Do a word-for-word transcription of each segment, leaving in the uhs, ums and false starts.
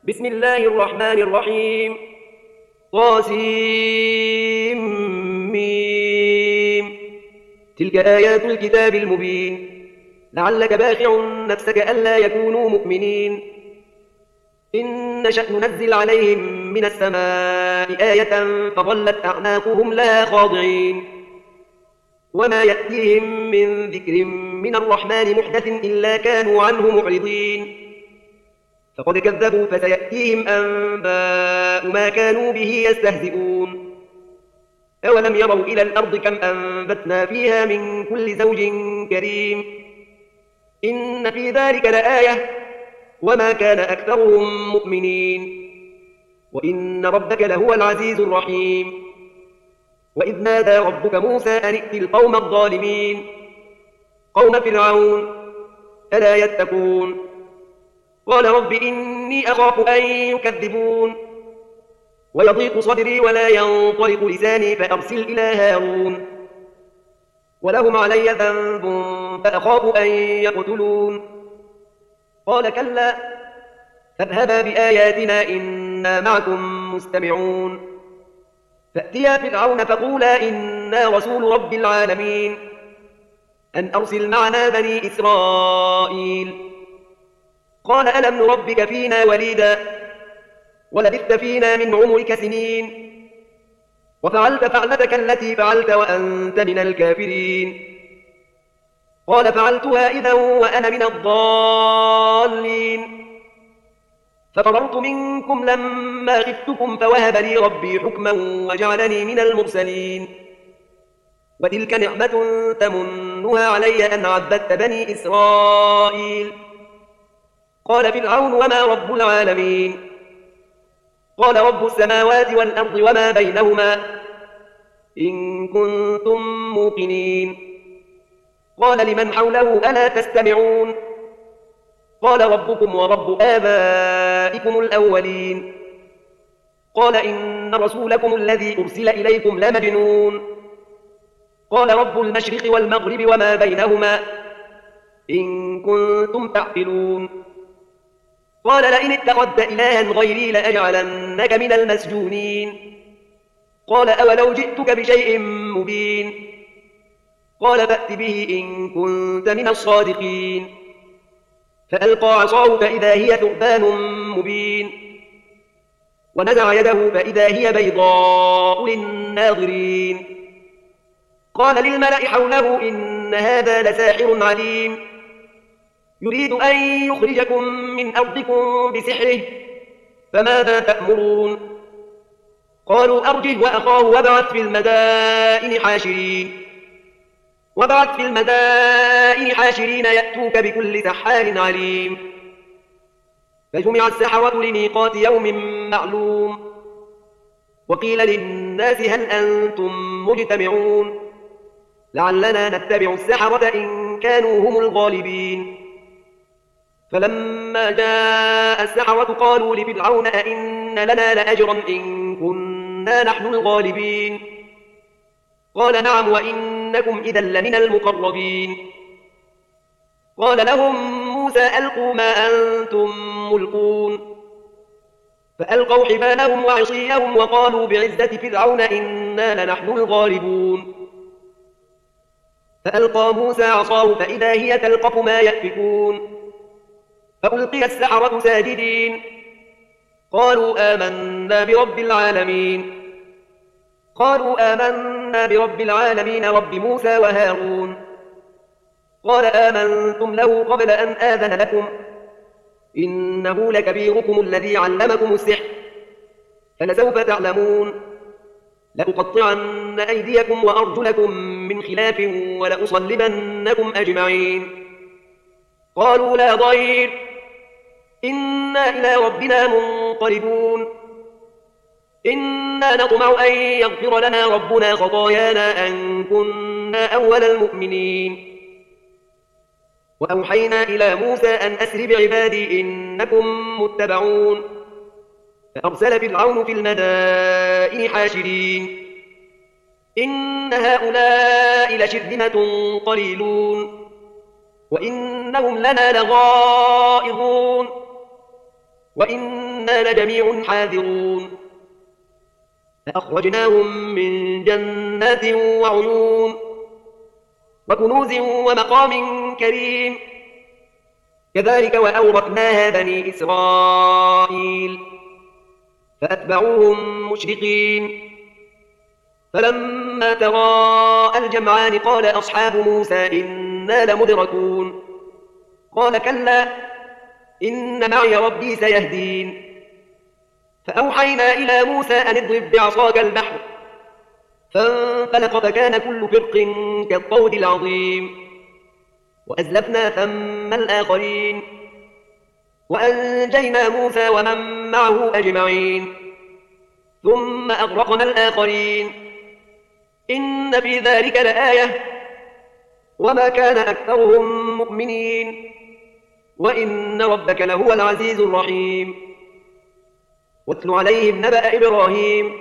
بسم الله الرحمن الرحيم. طاسيم ميم. تلك آيات الكتاب المبين. لعلك باخع نفسك ألا يكونوا مؤمنين. إن نشأ ننزل عليهم من السماء آية فظلت أعناقهم لها خاضعين. وما يأتيهم من ذكر من الرحمن محدث إلا كانوا عنه معرضين. فقد كذبوا فسيأتيهم أنباء ما كانوا به يستهزئون. أولم يروا إلى الأرض كم أنبتنا فيها من كل زوج كريم. إن في ذلك لآية وما كان أكثرهم مؤمنين. وإن ربك لهو العزيز الرحيم. وإذ نادى ربك موسى أن ائت القوم الظالمين قوم فرعون ألا يتقون. قال رب إني أخاف أن يكذبون ويضيق صدري ولا ينطلق لساني فأرسل إلى هارون ولهم علي ذنب فأخاف أن يقتلون. قال كلا فاذهبا بآياتنا إنا معكم مستمعون. فأتيا فرعون فقولا إنا رسول رب العالمين أن أرسل معنا بني إسرائيل. قال ألم نربك فينا وليدا ولبثت فينا من عمرك سنين وفعلت فعلتك التي فعلت وأنت من الكافرين. قال فعلتها إذا وأنا من الضالين. ففررت منكم لما خفتكم فوهب لي ربي حكما وجعلني من المرسلين. وتلك نعمة تمنها علي أن عبدت بني إسرائيل. قال فرعون وما رب العالمين. قال رب السماوات والأرض وما بينهما إن كنتم موقنين. قال لمن حوله ألا تستمعون. قال ربكم ورب آبائكم الأولين. قال إن رسولكم الذي أرسل إليكم لمجنون. قال رب المشرق والمغرب وما بينهما إن كنتم تعقلون. قال لئن اتخذت إلها غيري لأجعلنك من المسجونين. قال أولو جئتك بشيء مبين. قال فأت به إن كنت من الصادقين. فألقى عصاه فإذا هي ثعبان مبين. ونزع يده فإذا هي بيضاء للناظرين. قال للملأ حوله إن هذا لساحر عليم يريد أن يخرجكم من أرضكم بسحره فماذا تأمرون. قالوا أرجه وأخاه وابعث في المدائن حاشرين وابعث في المدائن حاشرين يأتوك بكل سحار عليم. فجمع السحرة لميقات يوم معلوم. وقيل للناس هل أنتم مجتمعون لعلنا نتبع السحرة إن كانوا هم الغالبين. فلما جاء السحرة قالوا لفرعون أئن لنا لأجرا إن كنا نحن الغالبين. قال نعم وإنكم إذا لمن المقربين. قال لهم موسى ألقوا ما أنتم ملقون. فألقوا حبالهم وعصيهم وقالوا بعزة فرعون إنا لنحن الغالبون. فألقى موسى عصاه فإذا هي تلقف ما يأفكون. فألقي السحرة ساجدين قالوا آمنا برب العالمين. قالوا آمنا برب العالمين رب موسى وهارون. قال آمنتم له قبل أن آذن لكم إنه لكبيركم الذي علمكم السحر فلسوف تعلمون. لأقطعن أيديكم وأرجلكم من خلاف ولأصلبنكم أجمعين. قالوا لا ضير إنا إلى ربنا منقلبون. إنا نطمع أن يغفر لنا ربنا خطايانا أن كنا أول المؤمنين. وأوحينا إلى موسى أن أسر بعبادي إنكم متبعون. فأرسل فرعون في المدائن حاشرين إن هؤلاء لشرذمة قليلون وإنهم لنا لغائظون. وإنا لجميع حاذرون فأخرجناهم من جنات وعيون وكنوز ومقام كريم كذلك وأورثناها بني إسرائيل فأتبعوهم مشرقين فلما تراءى الجمعان قال أصحاب موسى إنا لمدركون قال كلا إن معي ربي سيهدين فأوحينا إلى موسى أن اضرب بعصاك البحر فانفلق فكان كل فرق كالطود العظيم وأزلفنا ثم الآخرين وأنجينا موسى ومن معه أجمعين ثم أغرقنا الآخرين إن في ذلك لآية وما كان أكثرهم مؤمنين وإن ربك لهو العزيز الرحيم واتل عليهم نبأ إبراهيم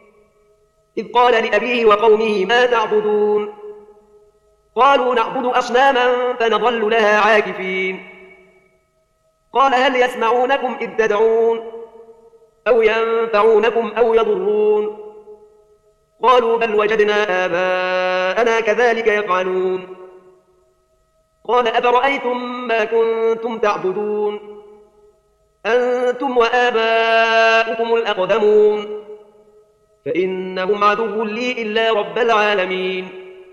إذ قال لأبيه وقومه ما تعبدون قالوا نعبد أصناما فنظل لها عاكفين قال هل يسمعونكم إذ تدعون أو ينفعونكم أو يضرون قالوا بل وجدنا آباءنا كذلك يفعلون قال أفرأيتم ما كنتم تعبدون أنتم وآباؤكم الأقدمون فإنهم عدو لي إلا رب العالمين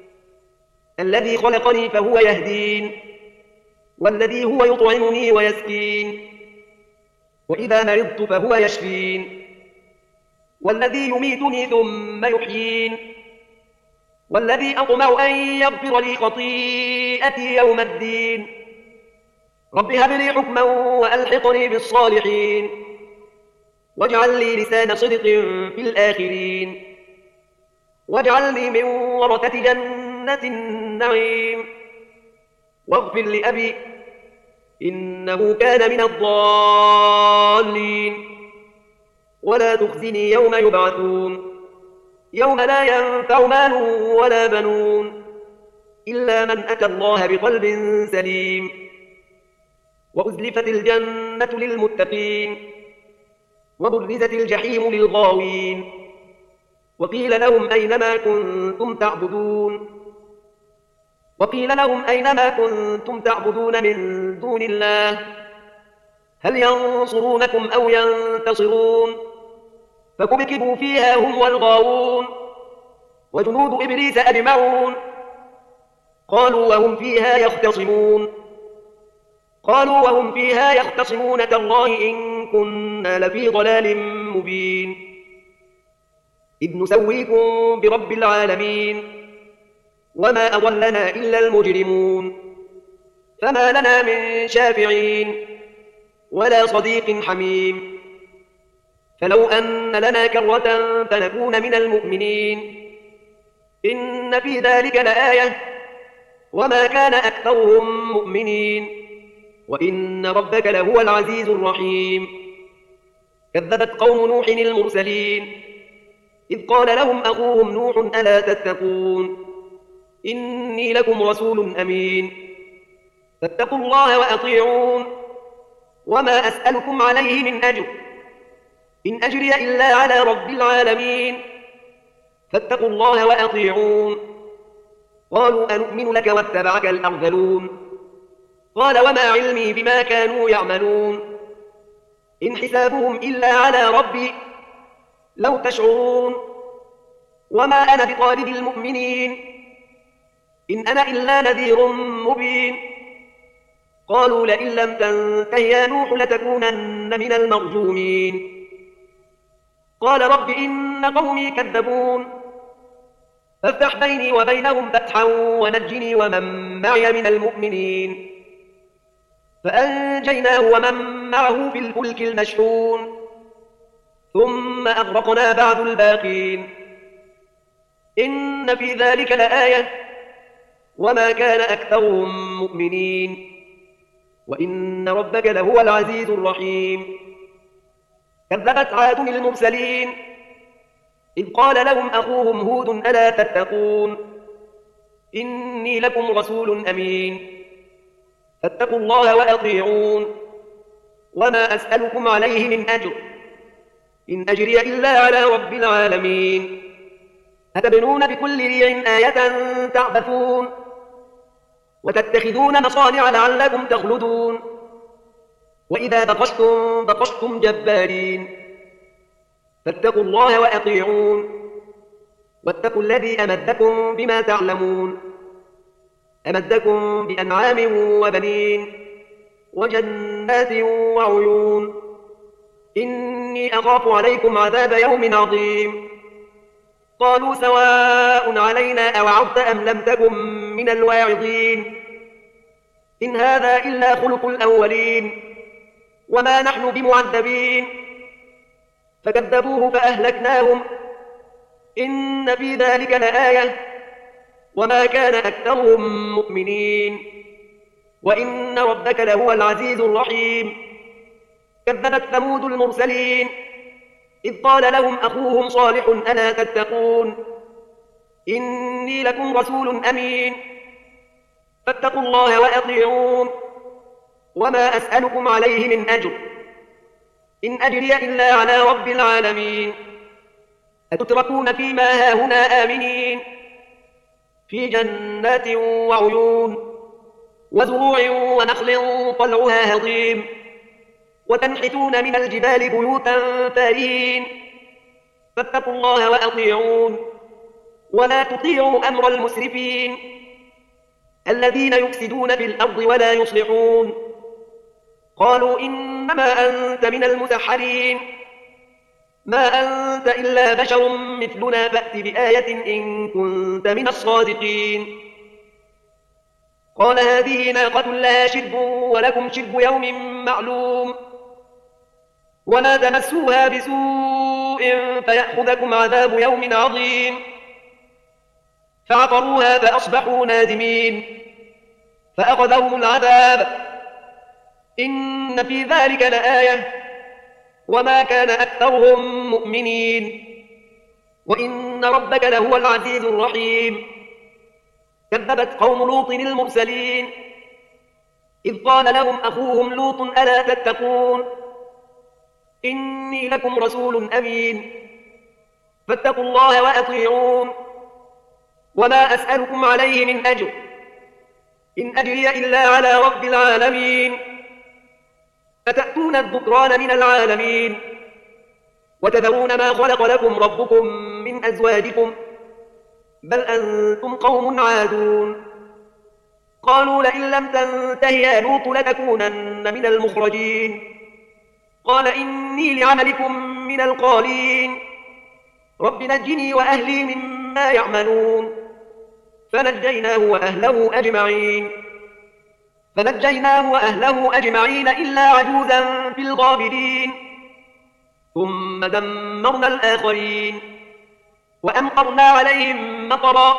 الذي خلقني فهو يهدين والذي هو يطعمني ويسكين وإذا مرضت فهو يشفين والذي يميتني ثم يحيين والذي أطمع أن يغفر لي خطيئتي يوم الدين رب هب لي حكما وألحقني بالصالحين واجعل لي لسان صدق في الآخرين واجعلني من ورثة جنة النعيم واغفر لأبي إنه كان من الضالين ولا تخزني يوم يبعثون يوم لا ينفع مال ولا بنون إلا من أتى الله بقلب سليم وأزلفت الجنة للمتقين وبرزت الجحيم للغاوين وقيل لهم أينما كنتم تعبدون وقيل لهم أينما كنتم تعبدون من دون الله هل ينصرونكم أو ينتصرون فكبكبوا فيها هم والغاوون وجنود إبليس أجمعون قالوا وهم فيها يختصمون قالوا وهم فيها يختصمون تالله إن كنا لفي ضلال مبين إذ نسويكم برب العالمين وما أضلنا إلا المجرمون فما لنا من شافعين ولا صديق حميم فلو أن لنا كرة فنكون من المؤمنين إن في ذلك لآية وما كان أكثرهم مؤمنين وإن ربك لهو العزيز الرحيم كذبت قوم نوح المرسلين إذ قال لهم أخوهم نوح ألا تتقون إني لكم رسول أمين فاتقوا الله وأطيعون وما أسألكم عليه من أجر إن أجري إلا على رب العالمين فاتقوا الله وأطيعون قالوا أنؤمن لك واتبعك الأرذلون قال وما علمي بما كانوا يعملون إن حسابهم إلا على ربي لو تشعرون وما أنا بطارد المؤمنين إن أنا إلا نذير مبين قالوا لئن لم تنته يا نوح لتكونن من المرجومين قال رب إن قومي كذبون فافتح بيني وبينهم فتحا ونجني ومن معي من المؤمنين فأنجيناه ومن معه في الفلك المشحون ثم أغرقنا بعد الباقين إن في ذلك لآية وما كان أكثرهم مؤمنين وإن ربك لهو العزيز الرحيم كذبت عاد المرسلين إذ قال لهم أخوهم هود ألا تتقون إني لكم رسول أمين فاتقوا الله وأطيعون وما أسألكم عليه من أجر، إن أجري إلا على رب العالمين. أتبنون بكل ريع آية تعبثون وتتخذون مصانع لعلكم تخلدون، وإذا بطشتم بطشتم جبارين، فاتقوا الله وأطيعون، واتقوا الذي أمدكم بما تعلمون، أمدكم بأنعام وبنين وجنات وعيون، إني أخاف عليكم عذاب يوم عظيم. قالوا سواء علينا أوعظت أم لم تكن من الواعظين، إن هذا إلا خلق الأولين وما نحن بمعذبين. فكذبوه فأهلكناهم، إن في ذلك لآية وما كان أكثرهم مؤمنين، وإن ربك لهو العزيز الرحيم. كذبت ثمود المرسلين إذ قال لهم أخوهم صالح ألا تتقون، إني لكم رسول أمين، فاتقوا الله وأطيعون، وما أسألكم عليه من أجر، إن أجري إلا على رب العالمين. أتتركون فيما هاهنا آمنين في جنات وعيون وزروع ونخل طلعها هضيم، وتنحتون من الجبال بيوتا فارهين، فاتقوا الله وأطيعون، ولا تطيعوا أمر المسرفين الذين يفسدون في الأرض ولا يصلحون. قالوا إنما أنت من المسحرين، ما أنت إلا بشر مثلنا، فأت بآية إن كنت من الصادقين. قال هذه ناقة لها شرب ولكم شرب يوم معلوم، ولا تمسوها بسوء فيأخذكم عذاب يوم عظيم. فعقروها فأصبحوا نادمين، فأخذهم العذاب، إن في ذلك لآية وما كان أكثرهم مؤمنين، وإن ربك لهو العزيز الرحيم. كذبت قوم لوط المرسلين إذ قال لهم أخوهم لوط ألا تتقون، إني لكم رسول أمين، فاتقوا الله وأطيعون، وما أسألكم عليه من أجر، إن أجري إلا على رب العالمين. أتأتون الذكران من العالمين وتذرون ما خلق لكم ربكم من أزواجكم، بل أنتم قوم عادون. قالوا لئن لم تنته يا لوط لتكونن من المخرجين. قال إني لعملكم من القالين، رب نجني وأهلي مما يعملون. فنجيناه وأهله أجمعين فنجيناه وأهله أجمعين إلا عجوزا في الغابرين، ثم دمرنا الآخرين وأمطرنا عليهم مطرا،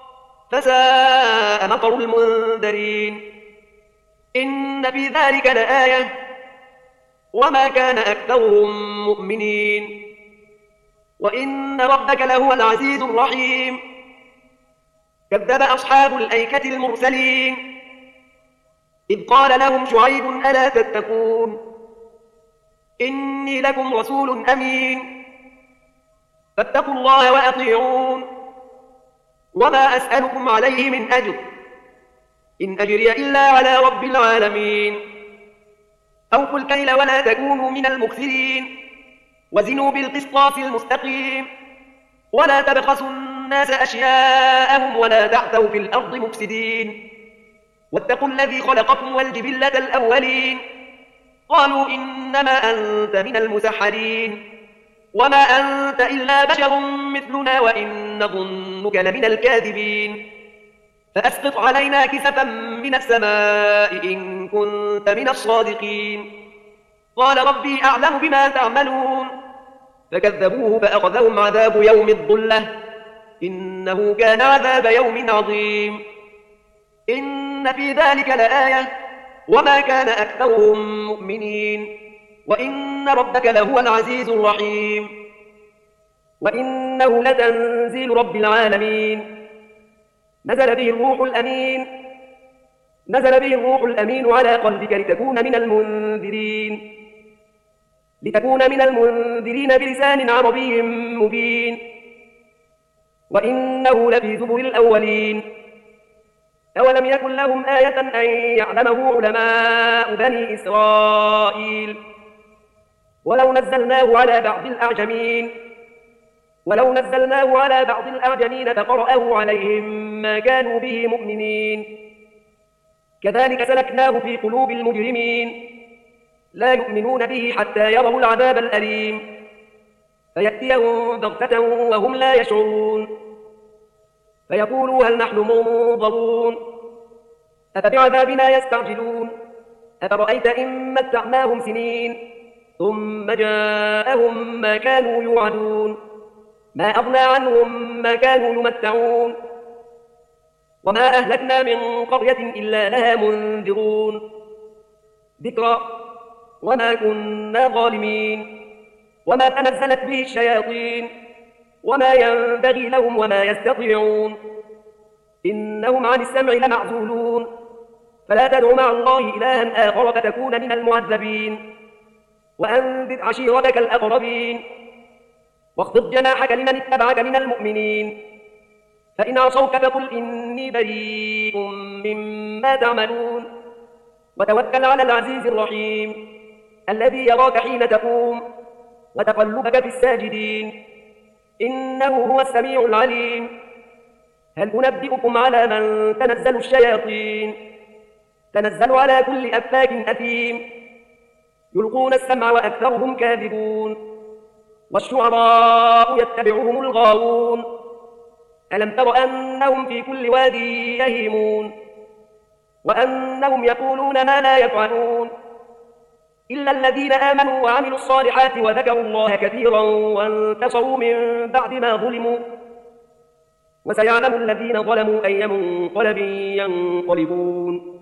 فساء مطر المنذرين. إن في ذلك لآية وما كان أكثرهم مؤمنين، وإن ربك لهو العزيز الرحيم. كذب أصحاب الأيكة المرسلين إذ قال لهم شعيب ألا تتقون، إني لكم رسول أمين، فاتقوا الله وأطيعون، وما أسألكم عليه من أجر، إن أجري إلا على رب العالمين. أوفوا الكيل ولا تكونوا من المخسرين، وزنوا بالقسطاس المستقيم، ولا تبخسوا الناس أشياءهم ولا تعثوا في الأرض مفسدين، واتقوا الذي خلقكم والجبلة الأولين. قالوا إنما أنت من المسحرين، وما أنت إلا بشر مثلنا وإن نظنك لمن الكاذبين، فأسقط علينا كسفا من السماء إن كنت من الصادقين. قال ربي أعلم بما تعملون، فكذبوه فأخذهم عذاب يوم الظلة، إنه كان عذاب يوم عظيم. إن في ذلك لآية وما كان أكثرهم مؤمنين، وإن ربك لهو العزيز الرحيم. وإنه لتنزيل رب العالمين، نزل به الروح الأمين نزل به الروح الأمين على قلبك لتكون من المنذرين لتكون من المنذرين بلسان عربي مبين وإنه لفي زبر الأولين. أولم يكن لهم آية أن يعلمه علماء بني إسرائيل ولو نزلناه على بعض الأعجمين ولو نزلناه على بعض الأعجمين فقرأه عليهم ما كانوا به مؤمنين كذلك سلكناه في قلوب المجرمين لا يؤمنون به حتى يروا العذاب الأليم فيأتيهم بغتة وهم لا يشعرون فيقولوا هل نحن منظرون أفبعذابنا يستعجلون أفرأيت إن متعناهم سنين ثم جاءهم ما كانوا يوعدون ما أغنى عنهم ما كانوا يمتعون وما أهلكنا من قرية إلا لها منذرون ذكرى وما كنا ظالمين وما تنزلت به الشياطين وما ينبغي لهم وما يستطيعون إنهم عن السمع لمعزولون فلا تدع مع الله إلها آخر فتكون من المعذبين وأنذر عشيرتك الأقربين واخفض جناحك لمن اتبعك من المؤمنين فإن عصوك فقل إني بريء مما تعملون وتوكل على العزيز الرحيم الذي يراك حين تقوم وتقلبك في الساجدين إنه هو السميع العليم هل أنبئكم على من تنزل الشياطين تنزل على كل أفاك أثيم يلقون السمع وأكثرهم كاذبون والشعراء يتبعهم الغاوون ألم تر أنهم في كل واد يهيمون وأنهم يقولون ما لا يفعلون إلا الذين آمنوا وعملوا الصالحات وذكروا الله كثيرا وانتصروا من بعد ما ظلموا وسيعلم الذين ظلموا أي منقلب ينقلبون.